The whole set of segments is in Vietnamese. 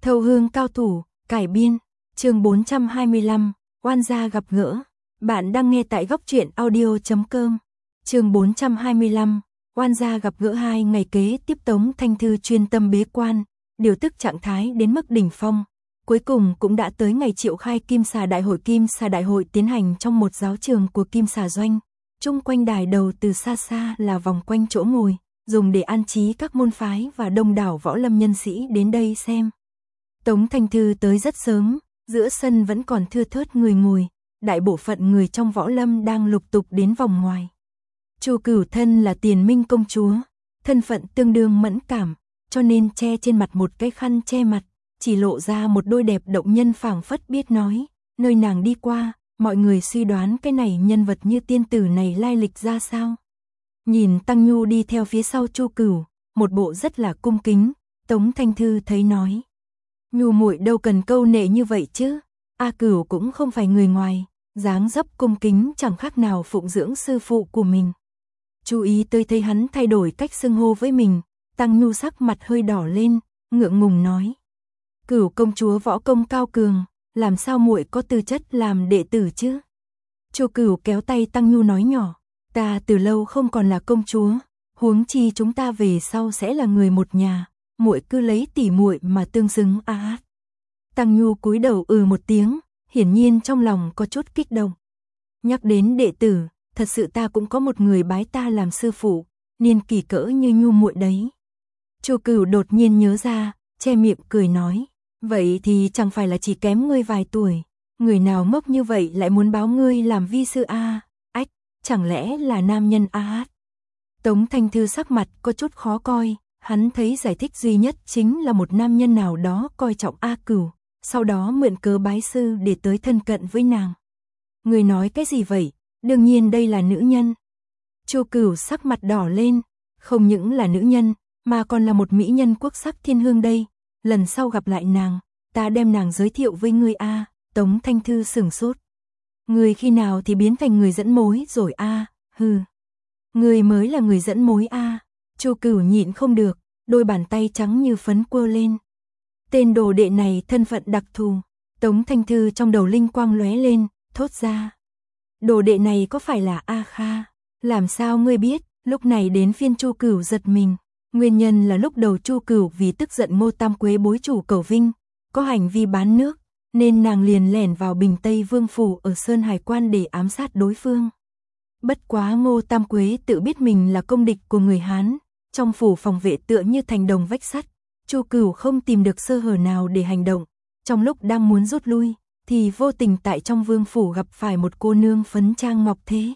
Thâu hương cao thủ, cải biên, chương 425, oan gia gặp gỡ. Bạn đang nghe tại góc truyện audio.com. Chương 425, oan gia gặp gỡ. 2 ngày kế tiếp Tống Thanh Thư chuyên tâm bế quan, điều tức trạng thái đến mức đỉnh phong. Cuối cùng cũng đã tới ngày triệu khai Kim Xà Đại hội. Kim Xà Đại hội tiến hành trong một giáo trường của Kim Xà Doanh. Chung quanh đài đầu từ xa xa là vòng quanh chỗ ngồi, dùng để an trí các môn phái và đông đảo võ lâm nhân sĩ đến đây xem. Tống Thanh Thư tới rất sớm, giữa sân vẫn còn thưa thớt người ngồi, đại bộ phận người trong võ lâm đang lục tục đến vòng ngoài. Chu Cửu thân là Tiền Minh công chúa, thân phận tương đương mẫn cảm, cho nên che trên mặt một cái khăn che mặt, chỉ lộ ra một đôi đẹp động nhân, phảng phất biết nói, nơi nàng đi qua, mọi người suy đoán cái này nhân vật như tiên tử này lai lịch ra sao. Nhìn Tăng Nhu đi theo phía sau Chu Cửu, một bộ rất là cung kính, Tống Thanh Thư thấy nói: "Nhu muội đâu cần câu nệ như vậy chứ, A Cửu cũng không phải người ngoài, dáng dấp cung kính chẳng khác nào phụng dưỡng sư phụ của mình." Chú ý tới thấy hắn thay đổi cách xưng hô với mình, Tăng Nhu sắc mặt hơi đỏ lên, ngượng ngùng nói: "Cửu công chúa võ công cao cường, làm sao muội có tư chất làm đệ tử chứ?" Chu Cửu kéo tay Tăng Nhu nói nhỏ: "Ta từ lâu không còn là công chúa, huống chi chúng ta về sau sẽ là người một nhà, muội cứ lấy tỷ muội mà tương xứng a." Tăng Nhu cúi đầu một tiếng, hiển nhiên trong lòng có chút kích động. Nhắc đến đệ tử, thật sự ta cũng có một người bái ta làm sư phụ, niên kỷ cỡ như Nhu muội đấy. Chu Cửu đột nhiên nhớ ra, che miệng cười nói: "Vậy thì chẳng phải là chỉ kém ngươi vài tuổi, người nào ngốc như vậy lại muốn báo ngươi làm vi sư a?" Ách, chẳng lẽ là nam nhân a? Tống Thanh Thư sắc mặt có chút khó coi, hắn thấy giải thích duy nhất chính là một nam nhân nào đó coi trọng A Cửu, sau đó mượn cớ bái sư để tới thân cận với nàng. Người nói cái gì vậy? Đương nhiên đây là nữ nhân. Chu Cửu sắc mặt đỏ lên, không những là nữ nhân, mà còn là một mỹ nhân quốc sắc thiên hương đây. Lần sau gặp lại nàng, ta đem nàng giới thiệu với ngươi a. Tống Thanh Thư sửng sốt. Ngươi khi nào thì biến thành người dẫn mối rồi a? Hừ. Ngươi mới là người dẫn mối a. Chu Cửu nhịn không được, đôi bàn tay trắng như phấn quơ lên. Tên đồ đệ này thân phận đặc thù. Tống Thanh Thư trong đầu linh quang lóe lên, thốt ra: "Đồ đệ này có phải là A Kha?" "Làm sao ngươi biết?" Lúc này đến phiên Chu Cửu giật mình. Nguyên nhân là lúc đầu Chu Cửu vì tức giận Ngô Tam Quế bối chủ Cẩu Vinh có hành vi bán nước, nên nàng liền lẻn vào Bình Tây Vương phủ ở Sơn Hải Quan để ám sát đối phương. Bất quá Ngô Tam Quế tự biết mình là công địch của người Hán, trong phủ phòng vệ tựa như thành đồng vách sắt, Chu Cửu không tìm được sơ hở nào để hành động. Trong lúc đang muốn rút lui, thì vô tình tại trong vương phủ gặp phải một cô nương phấn trang ngọc thế.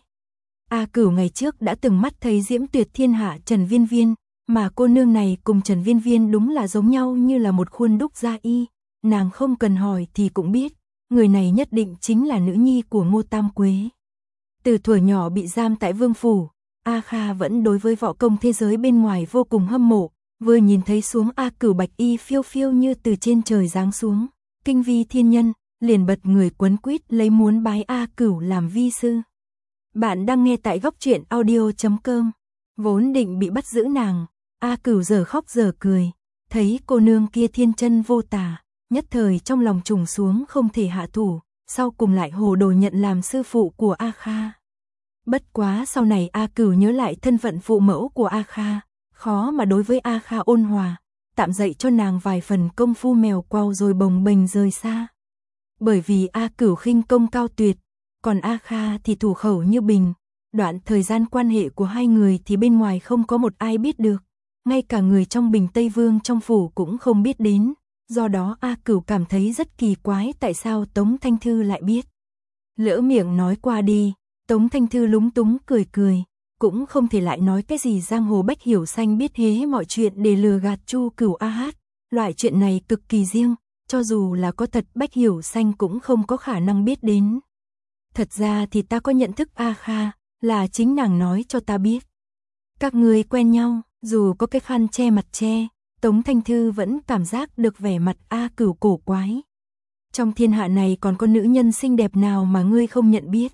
A Cửu ngày trước đã từng mắt thấy diễm tuyệt thiên hạ Trần Viên Viên, mà cô nương này cùng Trần Viên Viên đúng là giống nhau như là một khuôn đúc gia y, nàng không cần hỏi thì cũng biết, người này nhất định chính là nữ nhi của Ngô Tam Quế. Từ thuở nhỏ bị giam tại vương phủ, A Kha vẫn đối với võ công thế giới bên ngoài vô cùng hâm mộ, vừa nhìn thấy xuống A Cửu bạch y phiêu phiêu như từ trên trời giáng xuống, kinh vi thiên nhân, liền bật người quấn quýt lấy muốn bái A Cửu làm vi sư. Bạn đang nghe tại góc truyện audio.com. Vốn định bị bắt giữ nàng, A Cửu giờ khóc giờ cười, thấy cô nương kia thiên chân vô tà, nhất thời trong lòng trùng xuống không thể hạ thủ, sau cùng lại hồ đồ nhận làm sư phụ của A Kha. Bất quá sau này A Cửu nhớ lại thân phận phụ mẫu của A Kha, khó mà đối với A Kha ôn hòa, tạm dạy cho nàng vài phần công phu mèo quau rồi bồng bềnh rời xa. Bởi vì A Cửu khinh công cao tuyệt, còn A Kha thì thủ khẩu như bình, đoạn thời gian quan hệ của hai người thì bên ngoài không có một ai biết được, ngay cả người trong Bình Tây Vương trong phủ cũng không biết đến, do đó A Cửu cảm thấy rất kỳ quái tại sao Tống Thanh Thư lại biết. Lỡ miệng nói qua đi, Tống Thanh Thư lúng túng cười cười, cũng không thể lại nói cái gì giang hồ Bách Hiểu Xanh biết hế mọi chuyện để lừa gạt Chu Cửu a hát, loại chuyện này cực kỳ riêng, cho dù là có thật Bách Hiểu Xanh cũng không có khả năng biết đến. Thật ra thì ta có nhận thức A Kha, là chính nàng nói cho ta biết. Các người quen nhau, dù có cái khăn che mặt che, Tống Thanh Thư vẫn cảm giác được vẻ mặt A Cửu cổ quái. Trong thiên hạ này còn có nữ nhân xinh đẹp nào mà ngươi không nhận biết?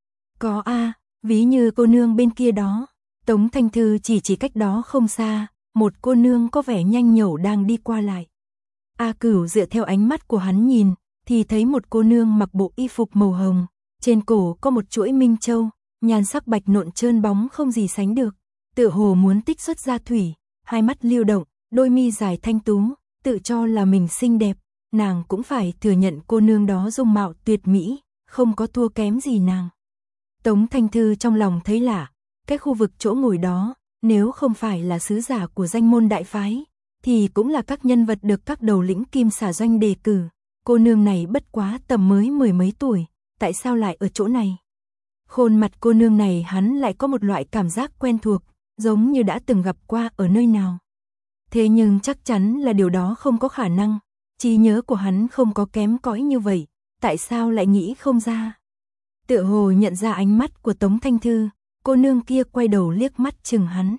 Có a, ví như cô nương bên kia đó. Tống Thanh Thư chỉ cách đó không xa, một cô nương có vẻ nhanh nhẩu đang đi qua lại. A Cửu dựa theo ánh mắt của hắn nhìn, thì thấy một cô nương mặc bộ y phục màu hồng, trên cổ có một chuỗi minh châu, nhan sắc bạch nộn trơn bóng không gì sánh được, tựa hồ muốn tích xuất ra thủy, hai mắt lưu động, đôi mi dài thanh tú, tự cho là mình xinh đẹp, nàng cũng phải thừa nhận cô nương đó dung mạo tuyệt mỹ, không có thua kém gì nàng. Tống Thanh Thư trong lòng thấy lạ, cái khu vực chỗ ngồi đó, nếu không phải là sứ giả của danh môn đại phái, thì cũng là các nhân vật được các đầu lĩnh Kim Xà Doanh đề cử. Cô nương này bất quá tầm mới mười mấy tuổi, tại sao lại ở chỗ này? Khuôn mặt cô nương này hắn lại có một loại cảm giác quen thuộc, giống như đã từng gặp qua ở nơi nào. Thế nhưng chắc chắn là điều đó không có khả năng, trí nhớ của hắn không có kém cỏi như vậy, tại sao lại nghĩ không ra? Tựa hồ nhận ra ánh mắt của Tống Thanh Thư, cô nương kia quay đầu liếc mắt chừng hắn.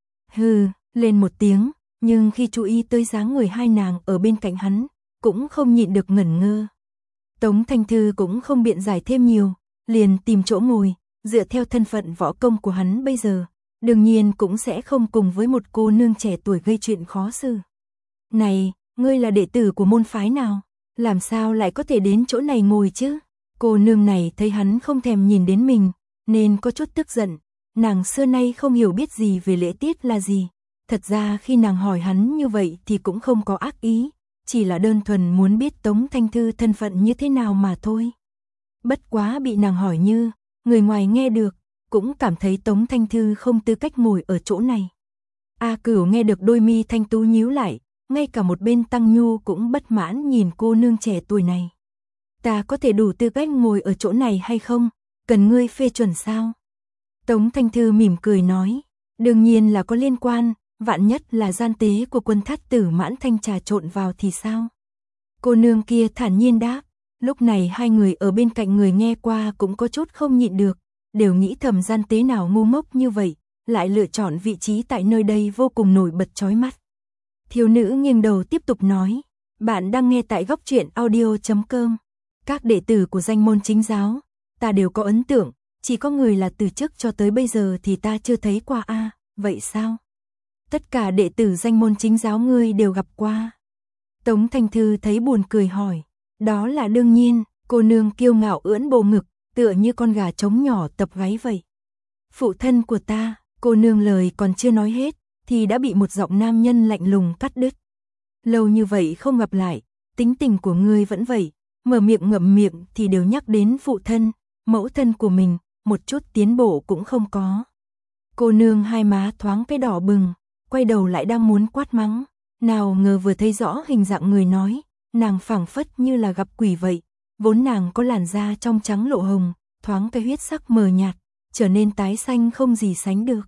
Hừ, lên một tiếng, nhưng khi chú ý tới dáng người hai nàng ở bên cạnh hắn, cũng không nhịn được ngẩn ngơ. Tống Thanh Thư cũng không biện giải thêm nhiều, liền tìm chỗ ngồi, dựa theo thân phận võ công của hắn bây giờ, đương nhiên cũng sẽ không cùng với một cô nương trẻ tuổi gây chuyện khó xử. Này, ngươi là đệ tử của môn phái nào? Làm sao lại có thể đến chỗ này ngồi chứ? Cô nương này thấy hắn không thèm nhìn đến mình, nên có chút tức giận. Nàng xưa nay không hiểu biết gì về lễ tiết là gì. Thật ra khi nàng hỏi hắn như vậy thì cũng không có ác ý, chỉ là đơn thuần muốn biết Tống Thanh Thư thân phận như thế nào mà thôi. Bất quá bị nàng hỏi như, người ngoài nghe được, cũng cảm thấy Tống Thanh Thư không tư cách ngồi ở chỗ này. A Cửu nghe được đôi mi thanh tú nhíu lại, ngay cả một bên Tăng Nhu cũng bất mãn nhìn cô nương trẻ tuổi này. Ta có thể đủ tư cách ngồi ở chỗ này hay không? Cần ngươi phê chuẩn sao? Tống Thanh Thư mỉm cười nói, đương nhiên là có liên quan, vạn nhất là gian tế của Quân Thát Tử Mãn Thanh trà trộn vào thì sao? Cô nương kia thản nhiên đáp, lúc này hai người ở bên cạnh người nghe qua cũng có chút không nhịn được, đều nghĩ thầm gian tế nào ngu ngốc như vậy, lại lựa chọn vị trí tại nơi đây vô cùng nổi bật chói mắt. Thiếu nữ nghiêng đầu tiếp tục nói, bạn đang nghe tại góc truyện audio.com. Các đệ tử của danh môn chính giáo, ta đều có ấn tượng, chỉ có người là từ trước cho tới bây giờ thì ta chưa thấy qua a. Vậy sao? Tất cả đệ tử danh môn chính giáo ngươi đều gặp qua. Tống Thanh Thư thấy buồn cười hỏi, đó là đương nhiên, cô nương kiêu ngạo ưỡn bộ ngực, tựa như con gà trống nhỏ tập gáy vậy. Phụ thân của ta, cô nương lời còn chưa nói hết, thì đã bị một giọng nam nhân lạnh lùng cắt đứt. Lâu như vậy không gặp lại, tính tình của ngươi vẫn vậy, mở miệng ngậm miệng thì đều nhắc đến phụ thân, mẫu thân của mình, một chút tiến bộ cũng không có. Cô nương hai má thoáng cái đỏ bừng, quay đầu lại đang muốn quát mắng, nào ngờ vừa thấy rõ hình dạng người nói, nàng phảng phất như là gặp quỷ vậy, vốn nàng có làn da trong trắng lộ hồng, thoáng cái huyết sắc mờ nhạt, trở nên tái xanh không gì sánh được.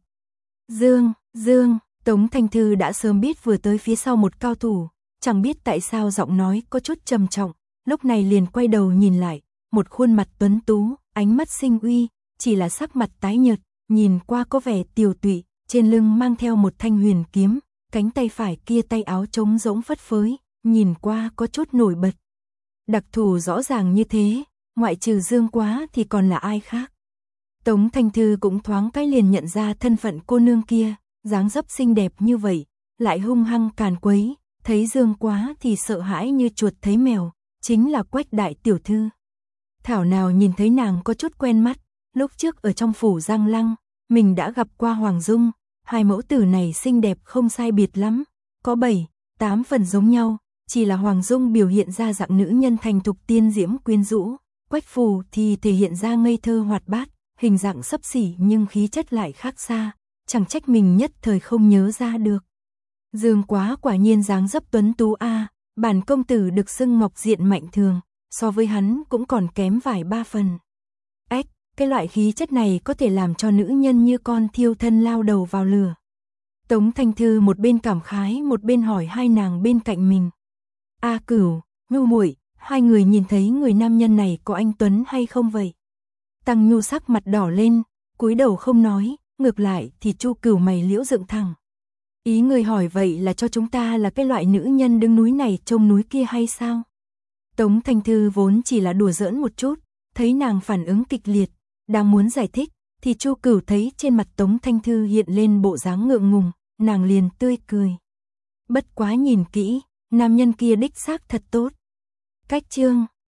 Dương, Tống Thanh Thư đã sớm biết vừa tới phía sau một cao thủ, chẳng biết tại sao giọng nói có chút trầm trọng, lúc này liền quay đầu nhìn lại, một khuôn mặt tuấn tú, ánh mắt sinh uy, chỉ là sắc mặt tái nhợt, nhìn qua có vẻ tiều tụy, trên lưng mang theo một thanh huyền kiếm, cánh tay phải kia tay áo trống rỗng phất phới, nhìn qua có chút nổi bật. Đặc thù rõ ràng như thế, ngoại trừ Dương Quá thì còn là ai khác. Tống Thanh Thư cũng thoáng cái liền nhận ra thân phận cô nương kia, dáng dấp xinh đẹp như vậy, lại hung hăng càn quấy, thấy Dương Quá thì sợ hãi như chuột thấy mèo, chính là Quách đại tiểu thư. Thảo nào nhìn thấy nàng có chút quen mắt, lúc trước ở trong phủ Giang Lăng, mình đã gặp qua Hoàng Dung, hai mẫu tử này xinh đẹp không sai biệt lắm, có 7-8 phần giống nhau, chỉ là Hoàng Dung biểu hiện ra dạng nữ nhân thành thục tiên diễm quyến rũ, Quách Phù thì thể hiện ra ngây thơ hoạt bát, hình dạng xấp xỉ nhưng khí chất lại khác xa, chẳng trách mình nhất thời không nhớ ra được. Dương Quá quả nhiên dáng dấp tuấn tú a, bản công tử được xưng ngọc diện mạnh thường, so với hắn cũng còn kém vài ba phần. Ếch, cái loại khí chất này có thể làm cho nữ nhân như con thiêu thân lao đầu vào lửa. Tống Thanh Thư một bên cảm khái một bên hỏi hai nàng bên cạnh mình. A Cửu, Nhu muội, hai người nhìn thấy người nam nhân này có anh tuấn hay không vậy? Tăng Nhu sắc mặt đỏ lên, cúi đầu không nói, ngược lại thì Chu Cửu mày liễu dựng thẳng. Ý người hỏi vậy là cho chúng ta là cái loại nữ nhân đứng núi này trông núi kia hay sao? Tống Thanh Thư vốn chỉ là đùa giỡn một chút, thấy nàng phản ứng kịch liệt, đang muốn giải thích, thì Chu Cửu thấy trên mặt Tống Thanh Thư hiện lên bộ dáng ngượng ngùng, nàng liền tươi cười. Bất quá nhìn kỹ, Nam nhân kia đích xác thật tốt. Cách chương